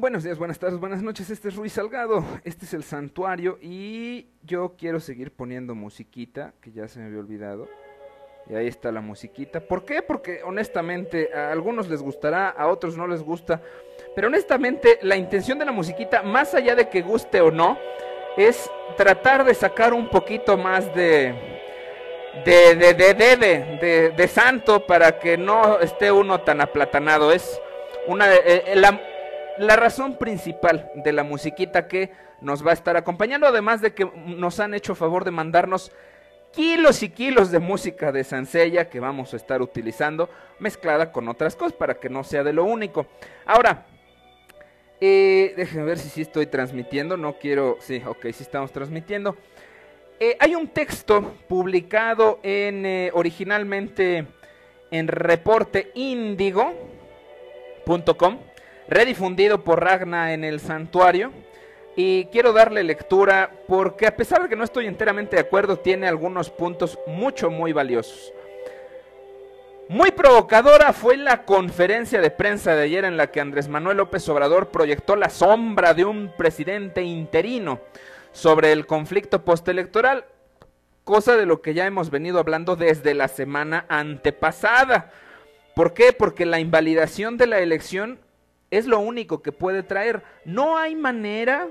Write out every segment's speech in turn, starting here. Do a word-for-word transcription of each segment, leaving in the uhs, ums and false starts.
Buenos días, buenas tardes, buenas noches, este es Ruiz Salgado, este es el Santuario y yo quiero seguir poniendo musiquita, que ya se me había olvidado. Y ahí está la musiquita. ¿Por qué? Porque honestamente a algunos les gustará, a otros no les gusta. Pero honestamente la intención de la musiquita, más allá de que guste o no, es tratar de sacar un poquito más de... De, de, de, de, de, de, de santo para que no esté uno tan aplatanado. Es una... Eh, la, La razón principal de la musiquita que nos va a estar acompañando, además de que nos han hecho favor de mandarnos kilos y kilos de música de Sansella que vamos a estar utilizando, mezclada con otras cosas para que no sea de lo único. Ahora, eh, déjenme ver si sí estoy transmitiendo, no quiero... Sí, ok, sí estamos transmitiendo. Eh, hay un texto publicado en eh, originalmente en reporte índigo punto com, redifundido por Ragna en el Santuario, y quiero darle lectura porque a pesar de que no estoy enteramente de acuerdo, tiene algunos puntos mucho muy valiosos. Muy provocadora fue la conferencia de prensa de ayer en la que Andrés Manuel López Obrador proyectó la sombra de un presidente interino sobre el conflicto postelectoral, cosa de lo que ya hemos venido hablando desde la semana antepasada. ¿Por qué? Porque la invalidación de la elección es lo único que puede traer. No hay manera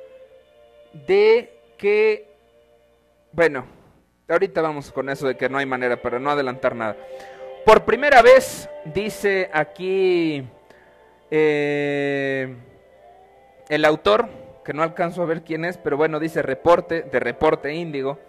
de que... Bueno, ahorita vamos con eso de que no hay manera para no adelantar nada. Por primera vez, dice aquí eh, el autor, que no alcanzo a ver quién es, pero bueno, dice reporte, de Reporte Índigo,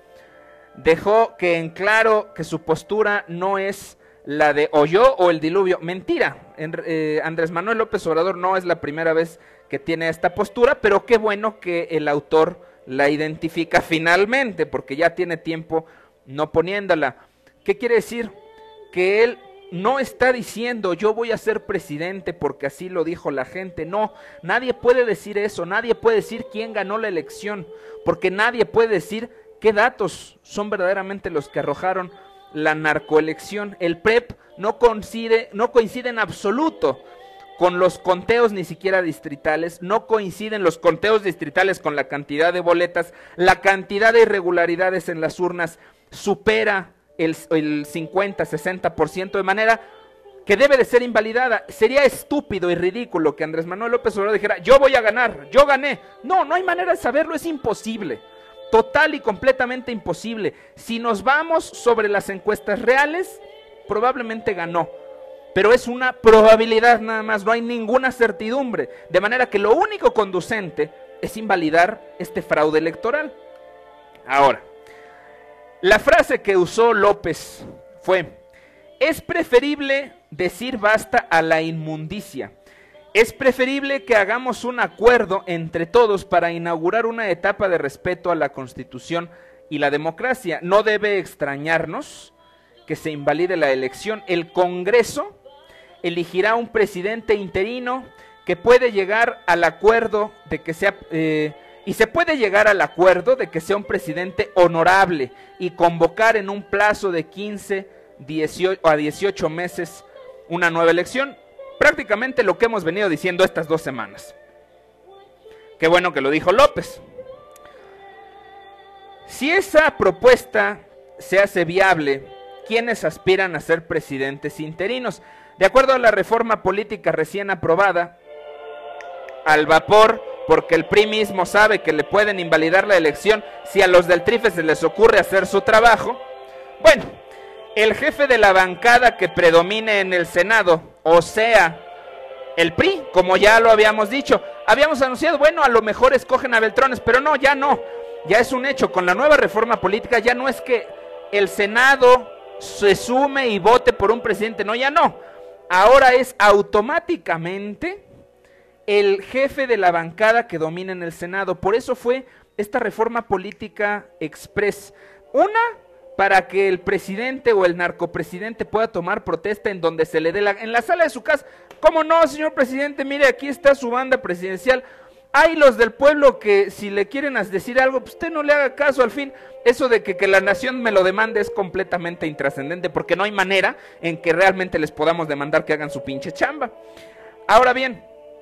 dejó que en claro que su postura no es la de o yo o el diluvio. Mentira, en, eh, Andrés Manuel López Obrador no es la primera vez que tiene esta postura, pero qué bueno que el autor la identifica finalmente, porque ya tiene tiempo no poniéndola. ¿Qué quiere decir? Que él no está diciendo yo voy a ser presidente porque así lo dijo la gente. No, nadie puede decir eso, nadie puede decir quién ganó la elección, porque nadie puede decir qué datos son verdaderamente los que arrojaron la narcoelección. El P R E P no coincide, no coincide en absoluto con los conteos ni siquiera distritales, no coinciden los conteos distritales con la cantidad de boletas, la cantidad de irregularidades en las urnas supera el, el cincuenta, sesenta por ciento, de manera que debe de ser invalidada. Sería estúpido y ridículo que Andrés Manuel López Obrador dijera, yo voy a ganar, yo gané. No, no hay manera de saberlo, es imposible. Total y completamente imposible. Si nos vamos sobre las encuestas reales, probablemente ganó, pero es una probabilidad nada más, no hay ninguna certidumbre, de manera que lo único conducente es invalidar este fraude electoral. Ahora, la frase que usó López fue, es preferible decir basta a la inmundicia. Es preferible que hagamos un acuerdo entre todos para inaugurar una etapa de respeto a la Constitución y la democracia. No debe extrañarnos que se invalide la elección. El Congreso elegirá un presidente interino que puede llegar al acuerdo de que sea... Eh, y se puede llegar al acuerdo de que sea un presidente honorable y convocar en un plazo de quince a dieciocho meses una nueva elección. Prácticamente lo que hemos venido diciendo estas dos semanas. Qué bueno que lo dijo López. Si esa propuesta se hace viable, ¿quiénes aspiran a ser presidentes interinos? De acuerdo a la reforma política recién aprobada, al vapor, porque el P R I mismo sabe que le pueden invalidar la elección si a los del Trife se les ocurre hacer su trabajo. Bueno, el jefe de la bancada que predomine en el Senado, o sea, el P R I, como ya lo habíamos dicho, habíamos anunciado, bueno, a lo mejor escogen a Beltrones, pero no, ya no, ya es un hecho. Con la nueva reforma política ya no es que el Senado se sume y vote por un presidente, no, ya no. Ahora es automáticamente el jefe de la bancada que domina en el Senado. Por eso fue esta reforma política express. Una, para que el presidente o el narcopresidente pueda tomar protesta en donde se le dé la... en la sala de su casa. ¿Cómo no, señor presidente? Mire, aquí está su banda presidencial. Hay los del pueblo que si le quieren decir algo, pues usted no le haga caso. Al fin, eso de que, que la nación me lo demande es completamente intrascendente, porque no hay manera en que realmente les podamos demandar que hagan su pinche chamba. Ahora bien,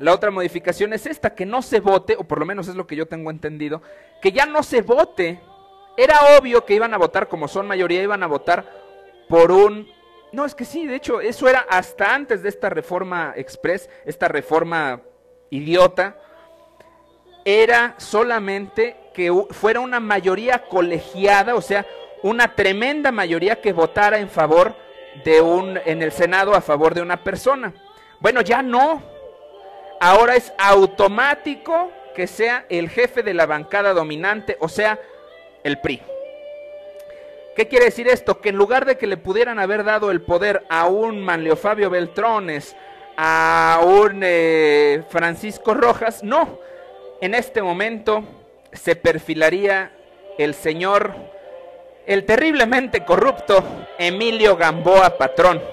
La otra modificación es esta, que no se vote, o por lo menos es lo que yo tengo entendido, que ya no se vote. Era obvio que iban a votar, como son mayoría, iban a votar por un... No, es que sí, de hecho, eso era hasta antes de esta reforma express, esta reforma idiota, era solamente que fuera una mayoría colegiada, o sea, una tremenda mayoría que votara en favor de un, en el Senado a favor de una persona. Bueno, ya no. Ahora es automático que sea el jefe de la bancada dominante, o sea, el P R I. ¿Qué quiere decir esto? Que en lugar de que le pudieran haber dado el poder a un Manlio Fabio Beltrones, a un eh, Francisco Rojas, no. En este momento se perfilaría el señor, el terriblemente corrupto Emilio Gamboa Patrón.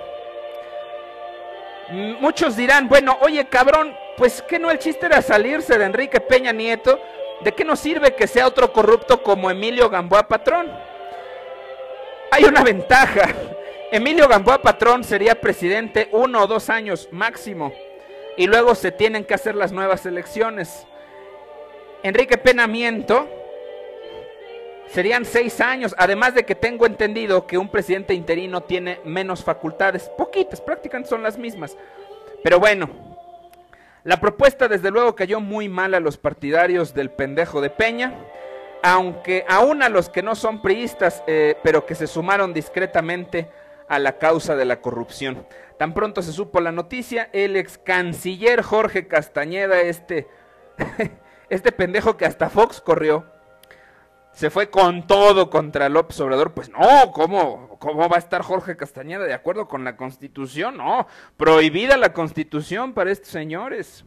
Muchos dirán, bueno, oye cabrón, pues que no el chiste era salirse de Enrique Peña Nieto, ¿de qué nos sirve que sea otro corrupto como Emilio Gamboa Patrón? Hay una ventaja, Emilio Gamboa Patrón sería presidente uno o dos años máximo, y luego se tienen que hacer las nuevas elecciones. Enrique Peña Nieto serían seis años, además de que tengo entendido que un presidente interino tiene menos facultades, poquitas, prácticamente son las mismas. Pero bueno, la propuesta desde luego cayó muy mal a los partidarios del pendejo de Peña, aunque aún a los que no son priistas, eh, pero que se sumaron discretamente a la causa de la corrupción. Tan pronto se supo la noticia, el ex canciller Jorge Castañeda, este, este pendejo que hasta Fox corrió, se fue con todo contra López Obrador. Pues no, ¿cómo, cómo va a estar Jorge Castañeda de acuerdo con la Constitución? No, prohibida la Constitución para estos señores.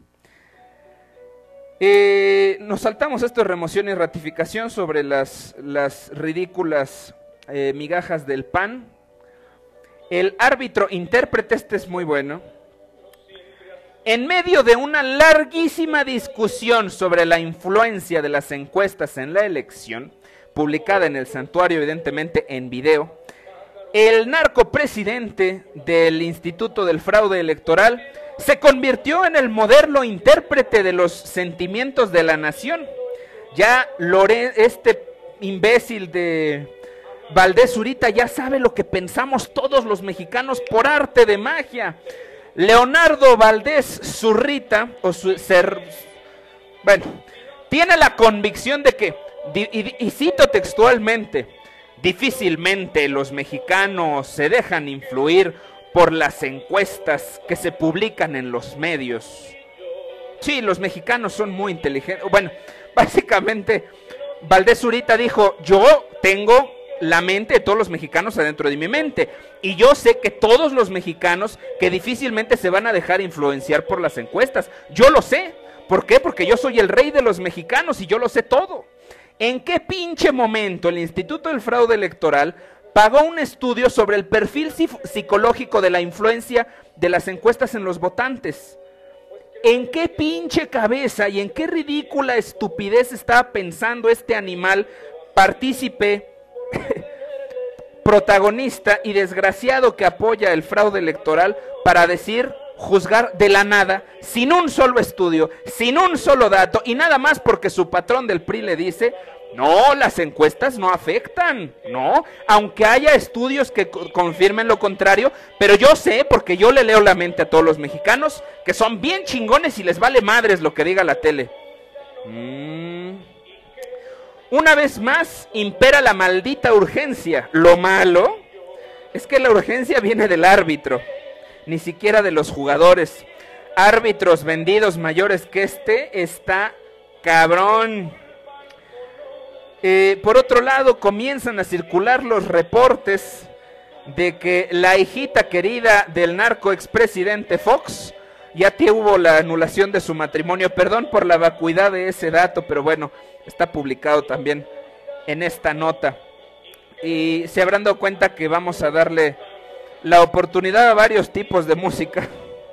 Eh, nos saltamos esto de remoción y ratificación sobre las, las ridículas eh, migajas del P A N. El árbitro intérprete, este es muy bueno. En medio de una larguísima discusión sobre la influencia de las encuestas en la elección, publicada en el Santuario, evidentemente en video, el narcopresidente del Instituto del Fraude Electoral se convirtió en el moderno intérprete de los sentimientos de la nación. Ya Lore, este imbécil de Valdés Zurita ya sabe lo que pensamos todos los mexicanos por arte de magia. Leonardo Valdés Zurita, o su, ser, bueno, tiene la convicción de que, y, y cito textualmente, difícilmente los mexicanos se dejan influir por las encuestas que se publican en los medios. Sí, los mexicanos son muy inteligentes. Bueno, básicamente, Valdés Zurita dijo, yo tengo la mente de todos los mexicanos adentro de mi mente, y yo sé que todos los mexicanos que difícilmente se van a dejar influenciar por las encuestas, yo lo sé. ¿Por qué? Porque yo soy el rey de los mexicanos y yo lo sé todo. ¿En qué pinche momento el Instituto del Fraude Electoral pagó un estudio sobre el perfil psicológico de la influencia de las encuestas en los votantes? ¿En qué pinche cabeza y en qué ridícula estupidez estaba pensando este animal partícipe, protagonista y desgraciado que apoya el fraude electoral para decir, juzgar de la nada, sin un solo estudio, sin un solo dato, y nada más porque su patrón del P R I le dice, no, las encuestas no afectan, no, aunque haya estudios que co- confirmen lo contrario, pero yo sé, porque yo le leo la mente a todos los mexicanos, que son bien chingones y les vale madres lo que diga la tele. Mm. Una vez más, impera la maldita urgencia. Lo malo es que la urgencia viene del árbitro, ni siquiera de los jugadores. Árbitros vendidos mayores que este, está cabrón. Eh, por otro lado, comienzan a circular los reportes de que la hijita querida del narco expresidente Fox, ya tuvo la anulación de su matrimonio. Perdón por la vacuidad de ese dato, pero bueno, está publicado también en esta nota. Y se habrán dado cuenta que vamos a darle la oportunidad a varios tipos de música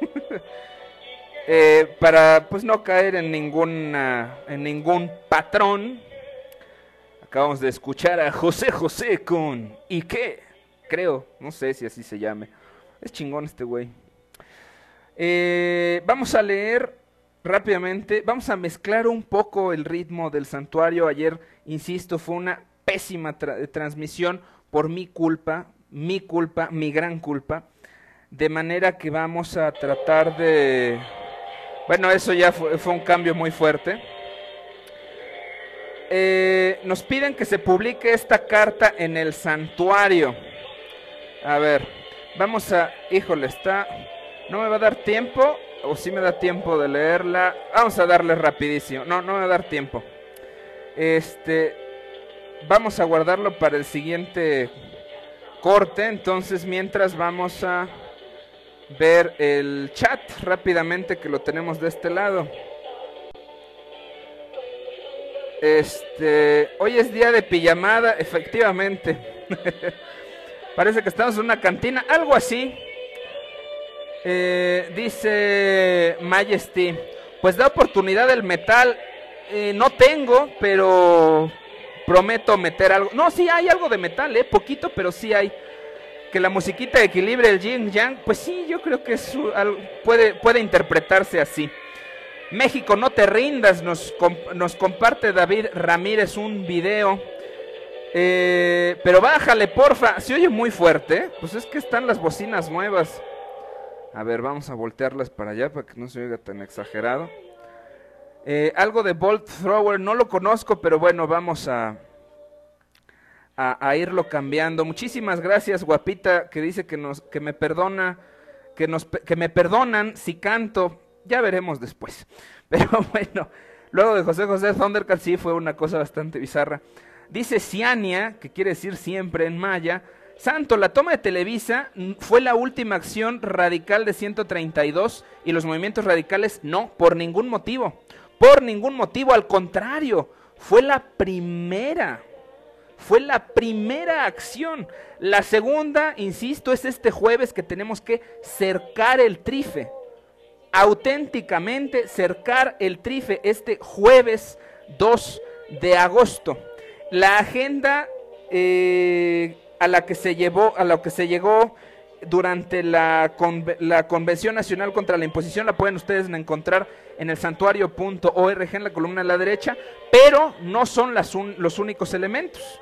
eh, para pues no caer en ninguna en ningún patrón. Acabamos de escuchar a José José con ¿Y qué? Creo, no sé si así se llame. Es chingón este güey. Eh, vamos a leer rápidamente, vamos a mezclar un poco el ritmo del santuario. Ayer, insisto, fue una pésima tra transmisión por mi culpa, mi culpa, mi gran culpa. De manera que vamos a tratar de... Bueno, eso ya fue, fue un cambio muy fuerte. Eh, nos piden que se publique esta carta en el santuario. A ver, vamos a... Híjole, está... No me va a dar tiempo, o sí me da tiempo de leerla. Vamos a darle rapidísimo. No, no me va a dar tiempo. Este... Vamos a guardarlo para el siguiente corte. Entonces, mientras vamos a ver el chat rápidamente, que lo tenemos de este lado. Este, hoy es día de pijamada, efectivamente. Parece que estamos en una cantina, algo así. Eh, dice Majesty, pues da oportunidad el metal. Eh, no tengo, pero prometo meter algo. No, sí hay algo de metal, eh, poquito, pero sí hay. Que la musiquita equilibre el yin yang, pues sí, yo creo que es, puede, puede interpretarse así. México, no te rindas, nos, nos comparte David Ramírez un video. Eh, pero bájale, porfa, se oye muy fuerte, ¿eh? Pues es que están las bocinas nuevas. A ver, vamos a voltearlas para allá para que no se oiga tan exagerado. Eh, algo de Bolt Thrower, no lo conozco, pero bueno, vamos a, a, a irlo cambiando. Muchísimas gracias, guapita, que dice que, nos, que me perdona, que, nos, que me perdonan si canto. Ya veremos después. Pero bueno, luego de José José Thundercat sí fue una cosa bastante bizarra. Dice Ciania, que quiere decir siempre en maya. Santo, la toma de Televisa fue la última acción radical de ciento treinta y dos y los movimientos radicales no, por ningún motivo. Por ningún motivo, al contrario, fue la primera. Fue la primera acción. La segunda, insisto, es este jueves que tenemos que cercar el trife. Auténticamente cercar el trife este jueves dos de agosto. La agenda eh, a la que se llevó, a la que se llegó durante la, conve la Convención Nacional contra la Imposición la pueden ustedes encontrar en el santuario punto org en la columna a la derecha, pero no son las un los únicos elementos.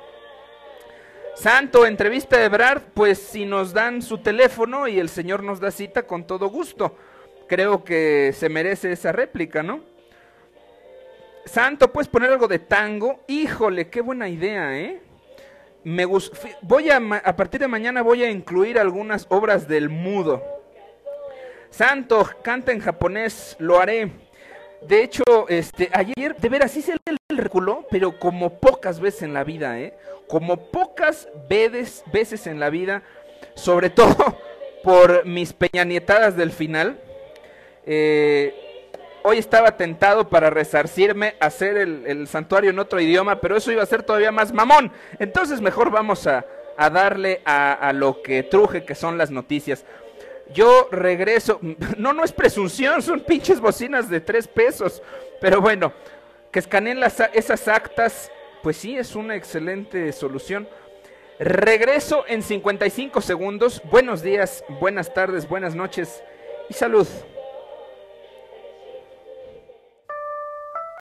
Santo, entrevista de Ebrard, pues si nos dan su teléfono y el señor nos da cita, con todo gusto. Creo que se merece esa réplica, ¿no? Santo, ¿puedes poner algo de tango? Híjole, qué buena idea, ¿eh? Me gusta. Voy a, a partir de mañana voy a incluir algunas obras del mudo. Santo, canta en japonés, lo haré. De hecho, este, ayer, de veras, hice el, el reculo, pero como pocas veces en la vida, ¿eh? Como pocas veces, veces en la vida, sobre todo por mis peñanietadas del final. Eh, hoy estaba tentado para resarcirme, hacer el, el santuario en otro idioma, pero eso iba a ser todavía más mamón. Entonces mejor vamos a, a darle a, a lo que truje, que son las noticias. Yo regreso, no, no es presunción, son pinches bocinas de tres pesos, pero bueno, que escaneen las, esas actas, pues sí, es una excelente solución. Regreso en cincuenta y cinco segundos, buenos días, buenas tardes, buenas noches y salud.